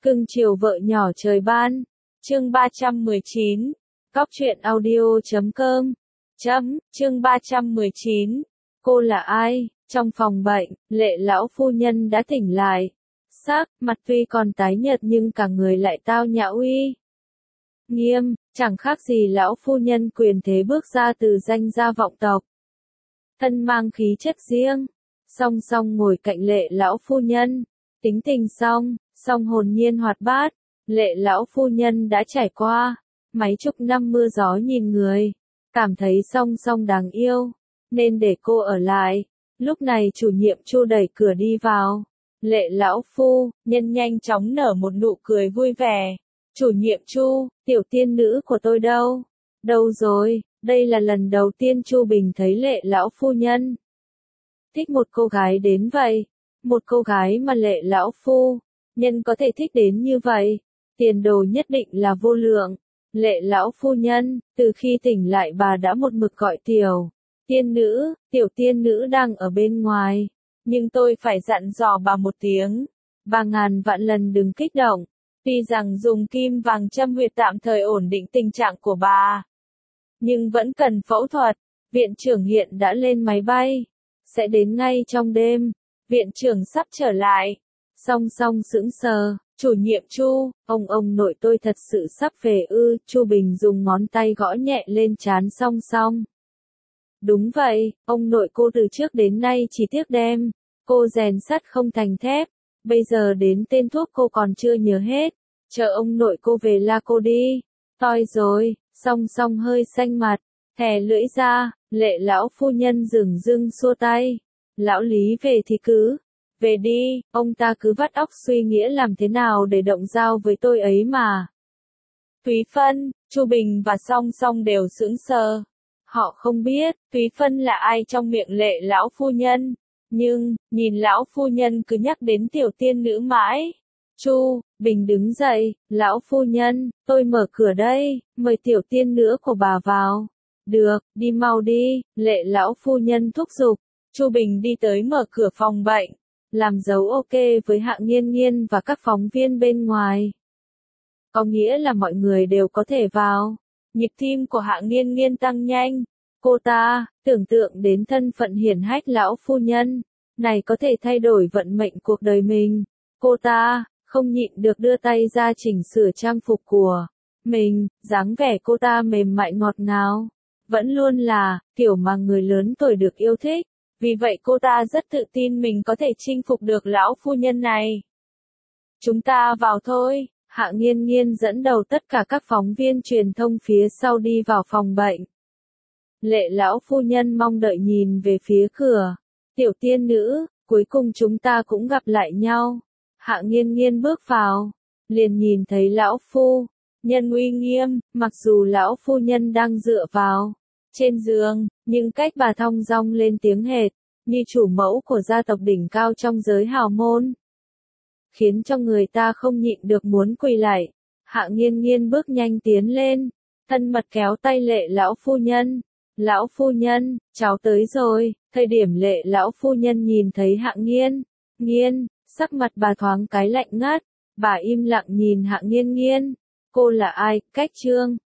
Cưng chiều vợ nhỏ trời ban. Chương 319. Cóc truyện audio.com. Chương 319. Cô là ai? Trong phòng bệnh, Lệ lão phu nhân đã tỉnh lại. Sắc mặt tuy còn tái nhợt nhưng cả người lại tao nhã uy nghiêm, chẳng khác gì lão phu nhân quyền thế bước ra từ danh gia vọng tộc. Thân mang khí chất riêng, song song ngồi cạnh Lệ lão phu nhân, tính tình song hồn nhiên hoạt bát. Lệ lão phu nhân đã trải qua mấy chục năm mưa gió nhìn người, cảm thấy song đáng yêu, nên để cô ở lại. Lúc này chủ nhiệm Chu đẩy cửa đi vào. Lệ lão phu nhân nhanh chóng nở một nụ cười vui vẻ. Chủ nhiệm Chu, tiểu tiên nữ của tôi đâu? Đâu rồi? Đây là lần đầu tiên Chu Bình thấy Lệ lão phu nhân thích một cô gái đến vậy. Một cô gái mà Lệ lão phu nhân có thể thích đến như vậy, tiền đồ nhất định là vô lượng. Lệ lão phu nhân, từ khi tỉnh lại bà đã một mực gọi tiểu tiên nữ đang ở bên ngoài. Nhưng tôi phải dặn dò bà một tiếng. Bà ngàn vạn lần đừng kích động. Tuy rằng dùng kim vàng châm huyệt tạm thời ổn định tình trạng của bà, nhưng vẫn cần phẫu thuật. Viện trưởng hiện đã lên máy bay, sẽ đến ngay trong đêm. Viện trưởng sắp trở lại. Song sững sờ. Chủ nhiệm Chu, ông nội tôi thật sự sắp về ư? Chu Bình dùng ngón tay gõ nhẹ lên trán song. Đúng vậy, ông nội cô từ trước đến nay chỉ tiếc đem cô rèn sắt không thành thép. Bây giờ đến tên thuốc cô còn chưa nhớ hết. Chờ ông nội cô về la cô đi. Toi rồi. Song hơi xanh mặt, thè lưỡi ra. Lệ lão phu nhân dửng xua tay. Lão Lý về thì cứ về đi, ông ta cứ vắt óc suy nghĩ làm thế nào để động dao với tôi ấy mà. Túy Phân, Chu Bình và Song đều sững sờ. Họ không biết Túy Phân là ai trong miệng Lệ lão phu nhân, nhưng nhìn lão phu nhân cứ nhắc đến tiểu tiên nữ mãi. Chu Bình đứng dậy, lão phu nhân, tôi mở cửa đây, mời tiểu tiên nữ của bà vào. Được, đi mau đi, Lệ lão phu nhân thúc giục. Chu Bình đi tới mở cửa phòng bệnh, làm dấu ok với Hạ Nghiên và các phóng viên bên ngoài. Có nghĩa là mọi người đều có thể vào. Nhịp tim của Hạ Nghiên tăng nhanh. Cô ta tưởng tượng đến thân phận hiển hách lão phu nhân này có thể thay đổi vận mệnh cuộc đời mình. Cô ta không nhịn được đưa tay ra chỉnh sửa trang phục của mình. Dáng vẻ cô ta mềm mại ngọt ngào, vẫn luôn là kiểu mà người lớn tuổi được yêu thích. Vì vậy cô ta rất tự tin mình có thể chinh phục được lão phu nhân này. Chúng ta vào thôi. Hạ Nghiên dẫn đầu tất cả các phóng viên truyền thông phía sau đi vào phòng bệnh. Lệ lão phu nhân mong đợi nhìn về phía cửa. Tiểu tiên nữ, cuối cùng chúng ta cũng gặp lại nhau. Hạ Nghiên bước vào, liền nhìn thấy lão phu nhân uy nghiêm. Mặc dù lão phu nhân đang dựa vào trên giường, nhưng cách bà thong dong lên tiếng hệt như chủ mẫu của gia tộc đỉnh cao trong giới hào môn, khiến cho người ta không nhịn được muốn quỳ lại. Hạ Nghiên bước nhanh tiến lên, thân mật kéo tay Lệ lão phu nhân. Lão phu nhân, cháu tới rồi. Thời điểm Lệ lão phu nhân nhìn thấy Hạ Nghiên, sắc mặt bà thoáng cái lạnh ngắt. Bà im lặng nhìn Hạ Nghiên. Cô là ai? Cách trương